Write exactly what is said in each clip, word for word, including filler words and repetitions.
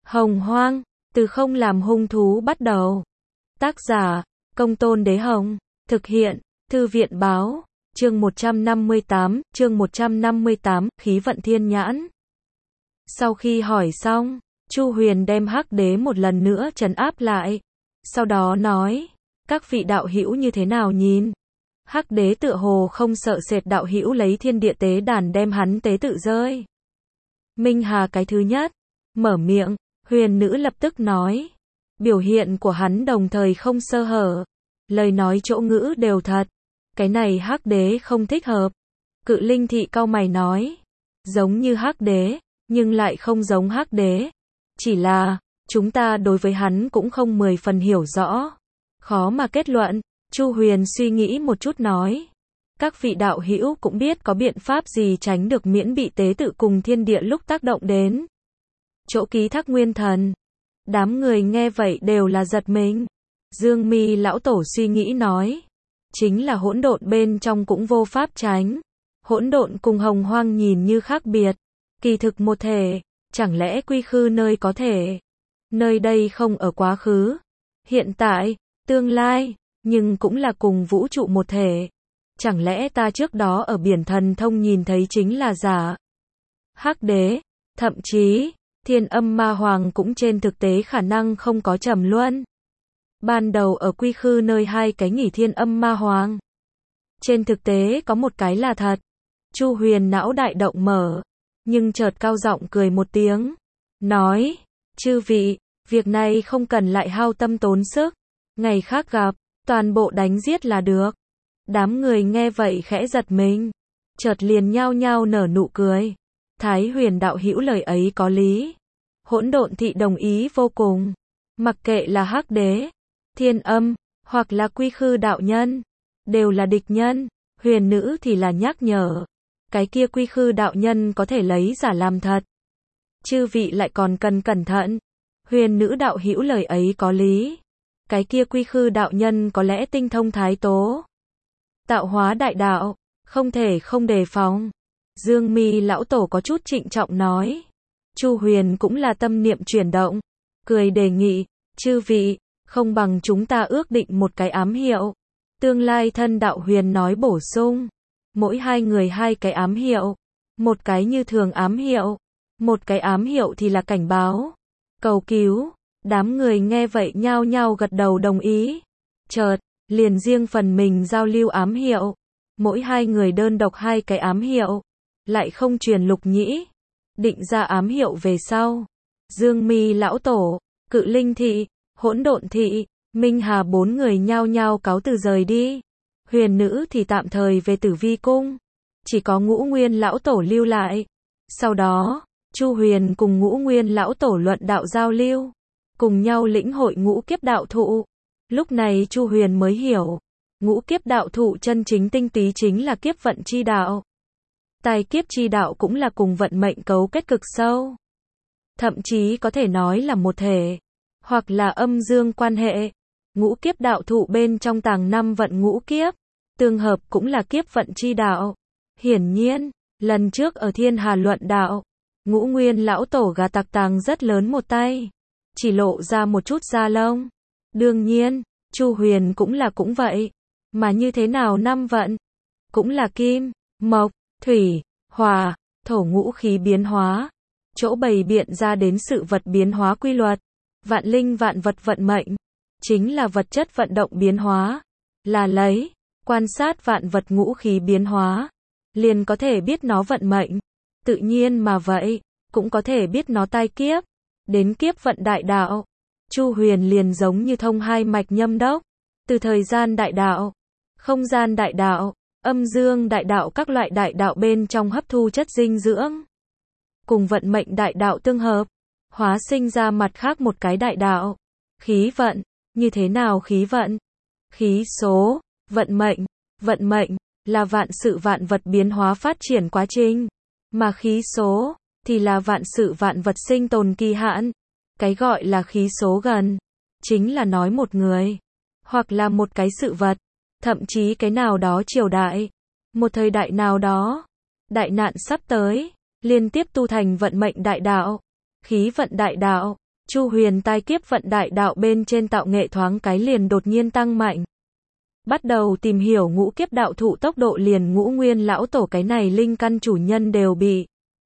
Hồng Hoang, từ không làm hung thú bắt đầu. Tác giả, Công Tôn Đế Hồng. Thực hiện, Thư viện Báo. Chương một trăm năm mươi tám, chương một trăm năm mươi tám, khí vận thiên nhãn. Sau khi hỏi xong, Chu Huyền đem Hắc Đế một lần nữa trấn áp lại. Sau đó nói, các vị đạo hữu như thế nào nhìn? Hắc Đế tựa hồ không sợ sệt đạo hữu lấy thiên địa tế đàn đem hắn tế tự rơi. Minh Hà cái thứ nhất, mở miệng, Huyền nữ lập tức nói. Biểu hiện của hắn đồng thời không sơ hở. Lời nói chỗ ngữ đều thật. Cái này Hắc Đế không thích hợp. Cự Linh Thị cau mày nói. Giống như Hắc Đế, nhưng lại không giống Hắc Đế. Chỉ là, chúng ta đối với hắn cũng không mười phần hiểu rõ. Khó mà kết luận. Chu Huyền suy nghĩ một chút nói. Các vị đạo hữu cũng biết có biện pháp gì tránh được miễn bị tế tự cùng thiên địa lúc tác động đến. Chỗ ký thác nguyên thần. Đám người nghe vậy đều là giật mình. Dương Mi lão tổ suy nghĩ nói. Chính là hỗn độn bên trong cũng vô pháp tránh. Hỗn độn cùng hồng hoang nhìn như khác biệt. Kỳ thực một thể. Chẳng lẽ quy khư nơi có thể. Nơi đây không ở quá khứ. Hiện tại, tương lai. Nhưng cũng là cùng vũ trụ một thể. Chẳng lẽ ta trước đó ở biển thần thông nhìn thấy chính là giả. Hắc Đế. Thậm chí, Thiên Âm Ma Hoàng cũng trên thực tế khả năng không có trầm luân. Ban đầu ở quy khư nơi hai cái nghỉ Thiên Âm Ma Hoàng. Trên thực tế có một cái là thật. Chu Huyền não đại động mở. Nhưng chợt cao giọng cười một tiếng. Nói, chư vị, việc này không cần lại hao tâm tốn sức. Ngày khác gặp, toàn bộ đánh giết là được. Đám người nghe vậy khẽ giật mình. Chợt liền nhao nhao nở nụ cười. Thái Huyền đạo hữu lời ấy có lý. Hỗn độn thị đồng ý vô cùng. Mặc kệ là Hắc Đế, Thiên Âm, hoặc là Quy Khư đạo nhân, đều là địch nhân. Huyền nữ thì là nhắc nhở. Cái kia Quy Khư đạo nhân có thể lấy giả làm thật. Chư vị lại còn cần cẩn thận. Huyền nữ đạo hữu lời ấy có lý. Cái kia Quy Khư đạo nhân có lẽ tinh thông thái tố. Tạo hóa đại đạo, không thể không đề phòng. Dương Mi lão tổ có chút trịnh trọng nói. Chu Huyền cũng là tâm niệm chuyển động, cười đề nghị, chư vị, không bằng chúng ta ước định một cái ám hiệu. Tương lai thân đạo Huyền nói bổ sung, mỗi hai người hai cái ám hiệu, một cái như thường ám hiệu, một cái ám hiệu thì là cảnh báo, cầu cứu. Đám người nghe vậy nhao nhao gật đầu đồng ý. Chợt, liền riêng phần mình giao lưu ám hiệu, mỗi hai người đơn độc hai cái ám hiệu, lại không truyền lục nhĩ. Định ra ám hiệu về sau, Dương Mi lão tổ, Cự Linh Thị, Hỗn Độn Thị, Minh Hà bốn người nhao nhao cáo từ rời đi. Huyền nữ thì tạm thời về Tử Vi cung, chỉ có Ngũ Nguyên lão tổ lưu lại. Sau đó, Chu Huyền cùng Ngũ Nguyên lão tổ luận đạo giao lưu, cùng nhau lĩnh hội ngũ kiếp đạo thụ. Lúc này Chu Huyền mới hiểu, ngũ kiếp đạo thụ chân chính tinh túy chính là kiếp vận chi đạo. Tài kiếp chi đạo cũng là cùng vận mệnh cấu kết cực sâu. Thậm chí có thể nói là một thể, hoặc là âm dương quan hệ. Ngũ kiếp đạo thụ bên trong tàng năm vận ngũ kiếp, tương hợp cũng là kiếp vận chi đạo. Hiển nhiên, lần trước ở Thiên Hà luận đạo, Ngũ Nguyên lão tổ gà tặc tàng rất lớn một tay, chỉ lộ ra một chút da lông. Đương nhiên, Chu Huyền cũng là cũng vậy. Mà như thế nào năm vận? Cũng là kim, mộc, thủy, hỏa, thổ ngũ khí biến hóa. Chỗ bày biện ra đến sự vật biến hóa quy luật. Vạn linh vạn vật vận mệnh. Chính là vật chất vận động biến hóa. Là lấy, quan sát vạn vật ngũ khí biến hóa. Liền có thể biết nó vận mệnh. Tự nhiên mà vậy, cũng có thể biết nó tai kiếp. Đến kiếp vận đại đạo. Chu Huyền liền giống như thông hai mạch nhâm đốc. Từ thời gian đại đạo, không gian đại đạo, âm dương đại đạo các loại đại đạo bên trong hấp thu chất dinh dưỡng. Cùng vận mệnh đại đạo tương hợp, hóa sinh ra mặt khác một cái đại đạo. Khí vận, như thế nào khí vận? Khí số, vận mệnh, vận mệnh, là vạn sự vạn vật biến hóa phát triển quá trình. Mà khí số, thì là vạn sự vạn vật sinh tồn kỳ hạn. Cái gọi là khí số gần, chính là nói một người, hoặc là một cái sự vật, thậm chí cái nào đó triều đại, một thời đại nào đó, đại nạn sắp tới, liên tiếp tu thành vận mệnh đại đạo, khí vận đại đạo, Chu Huyền tai kiếp vận đại đạo bên trên tạo nghệ thoáng cái liền đột nhiên tăng mạnh. Bắt đầu tìm hiểu ngũ kiếp đạo thụ tốc độ liền Ngũ Nguyên lão tổ cái này linh căn chủ nhân đều bị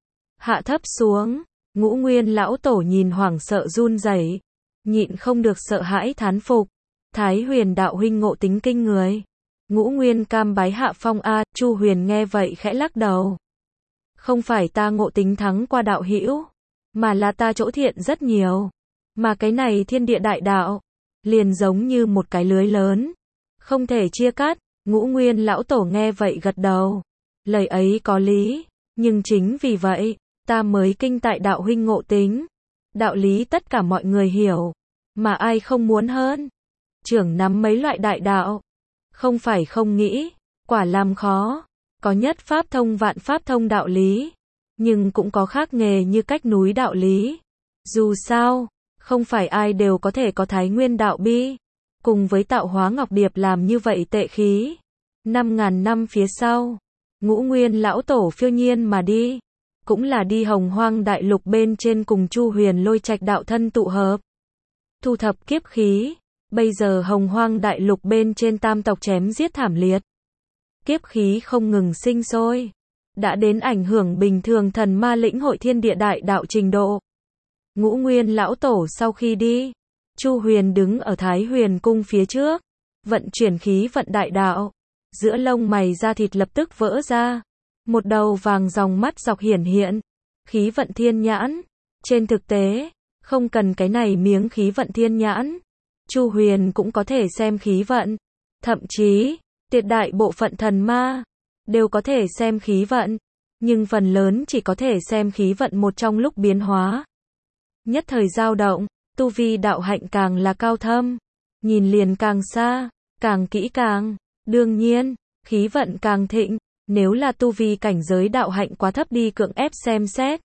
hạ thấp xuống. Ngũ Nguyên lão tổ nhìn hoảng sợ run rẩy, nhịn không được sợ hãi thán phục. Thái Huyền đạo huynh ngộ tính kinh người. Ngũ Nguyên cam bái hạ phong a. Chu Huyền nghe vậy khẽ lắc đầu. Không phải ta ngộ tính thắng qua đạo hữu, mà là ta chỗ thiện rất nhiều. Mà cái này thiên địa đại đạo, liền giống như một cái lưới lớn, không thể chia cắt. Ngũ Nguyên lão tổ nghe vậy gật đầu. Lời ấy có lý, nhưng chính vì vậy, ta mới kinh tại đạo huynh ngộ tính. Đạo lý tất cả mọi người hiểu, mà ai không muốn hơn. Trưởng nắm mấy loại đại đạo, không phải không nghĩ, quả làm khó. Có nhất pháp thông vạn pháp thông đạo lý, nhưng cũng có khác nghề như cách núi đạo lý. Dù sao, không phải ai đều có thể có Thái Nguyên đạo bi, cùng với tạo hóa ngọc điệp làm như vậy tệ khí. Năm ngàn năm phía sau, Ngũ Nguyên lão tổ phiêu nhiên mà đi, cũng là đi Hồng Hoang đại lục bên trên cùng Chu Huyền lôi trạch đạo thân tụ hợp, thu thập kiếp khí. Bây giờ Hồng Hoang đại lục bên trên tam tộc chém giết thảm liệt, kiếp khí không ngừng sinh sôi, đã đến ảnh hưởng bình thường thần ma lĩnh hội thiên địa đại đạo trình độ. Ngũ Nguyên lão tổ sau khi đi, Chu Huyền đứng ở Thái Huyền cung phía trước, vận chuyển khí vận đại đạo, giữa lông mày da thịt lập tức vỡ ra, một đầu vàng dòng mắt dọc hiển hiện, khí vận thiên nhãn. Trên thực tế, không cần cái này miếng khí vận thiên nhãn, Chu Huyền cũng có thể xem khí vận, thậm chí tuyệt đại bộ phận thần ma đều có thể xem khí vận, nhưng phần lớn chỉ có thể xem khí vận một trong lúc biến hóa. Nhất thời dao động, tu vi đạo hạnh càng là cao thâm, nhìn liền càng xa, càng kỹ càng. Đương nhiên, khí vận càng thịnh, nếu là tu vi cảnh giới đạo hạnh quá thấp đi cưỡng ép xem xét,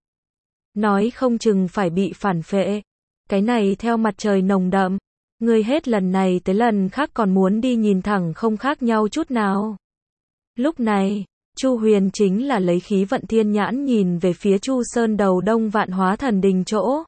nói không chừng phải bị phản phệ. Cái này theo mặt trời nồng đậm, người hết lần này tới lần khác còn muốn đi nhìn thẳng không khác nhau chút nào. Lúc này, Chu Huyền chính là lấy khí vận thiên nhãn nhìn về phía Chu Sơn đầu đông Vạn Hóa Thần Đình chỗ.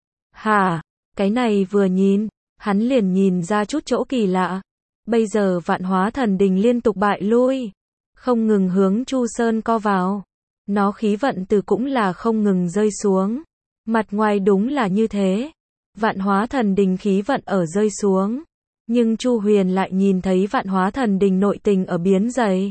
Hả, cái này vừa nhìn, hắn liền nhìn ra chút chỗ kỳ lạ. Bây giờ Vạn Hóa Thần Đình liên tục bại lui, không ngừng hướng Chu Sơn co vào. Nó khí vận từ cũng là không ngừng rơi xuống. Mặt ngoài đúng là như thế. Vạn Hóa Thần Đình khí vận ở rơi xuống, nhưng Chu Huyền lại nhìn thấy Vạn Hóa Thần Đình nội tình ở biến dày.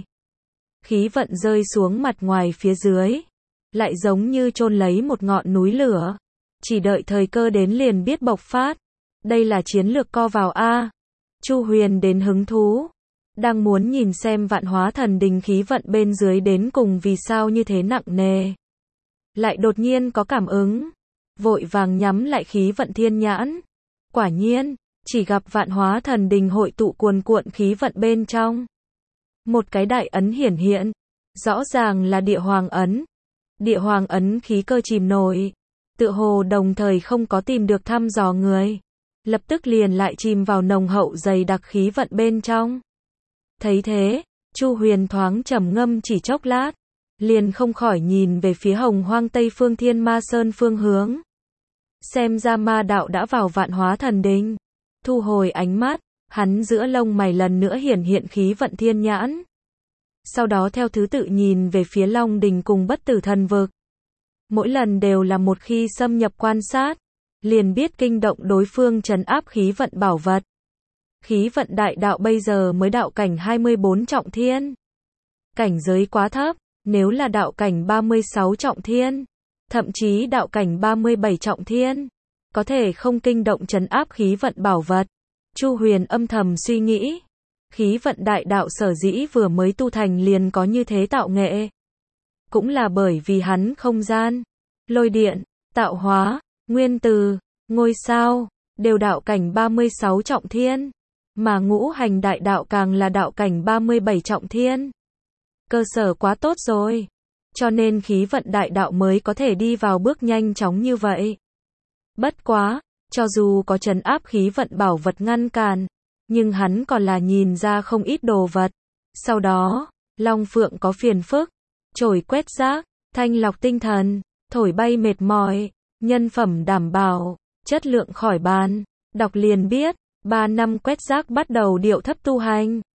Khí vận rơi xuống mặt ngoài phía dưới, lại giống như chôn lấy một ngọn núi lửa, chỉ đợi thời cơ đến liền biết bộc phát. Đây là chiến lược co vào a. Chu Huyền đến hứng thú, đang muốn nhìn xem Vạn Hóa Thần Đình khí vận bên dưới đến cùng vì sao như thế nặng nề. Lại đột nhiên có cảm ứng, vội vàng nhắm lại khí vận thiên nhãn. Quả nhiên, chỉ gặp Vạn Hóa Thần Đình hội tụ cuồn cuộn khí vận bên trong. Một cái đại ấn hiển hiện, rõ ràng là địa hoàng ấn. Địa hoàng ấn khí cơ chìm nổi, tựa hồ đồng thời không có tìm được thăm dò người, lập tức liền lại chìm vào nồng hậu dày đặc khí vận bên trong. Thấy thế, Chu Huyền thoáng trầm ngâm chỉ chốc lát, liền không khỏi nhìn về phía Hồng Hoang Tây phương Thiên Ma Sơn phương hướng. Xem ra ma đạo đã vào Vạn Hóa Thần Đình. Thu hồi ánh mắt, hắn giữa lông mày lần nữa hiển hiện khí vận thiên nhãn. Sau đó theo thứ tự nhìn về phía Long Đình cùng Bất Tử Thần Vực. Mỗi lần đều là một khi xâm nhập quan sát, liền biết kinh động đối phương trấn áp khí vận bảo vật. Khí vận đại đạo bây giờ mới đạo cảnh hai mươi bốn trọng thiên. Cảnh giới quá thấp, nếu là đạo cảnh ba mươi sáu trọng thiên, thậm chí đạo cảnh ba mươi bảy trọng thiên, có thể không kinh động trấn áp khí vận bảo vật. Chu Huyền âm thầm suy nghĩ, khí vận đại đạo sở dĩ vừa mới tu thành liền có như thế tạo nghệ, cũng là bởi vì hắn không gian, lôi điện, tạo hóa, nguyên từ, ngôi sao, đều đạo cảnh ba mươi sáu trọng thiên, mà ngũ hành đại đạo càng là đạo cảnh ba mươi bảy trọng thiên. Cơ sở quá tốt rồi, cho nên khí vận đại đạo mới có thể đi vào bước nhanh chóng như vậy. Bất quá, cho dù có trấn áp khí vận bảo vật ngăn cản, nhưng hắn còn là nhìn ra không ít đồ vật. Sau đó, Long Phượng có phiền phức, trổi quét rác, thanh lọc tinh thần, thổi bay mệt mỏi, nhân phẩm đảm bảo, chất lượng khỏi bàn. Đọc liền biết, ba năm quét rác bắt đầu điệu thấp tu hành.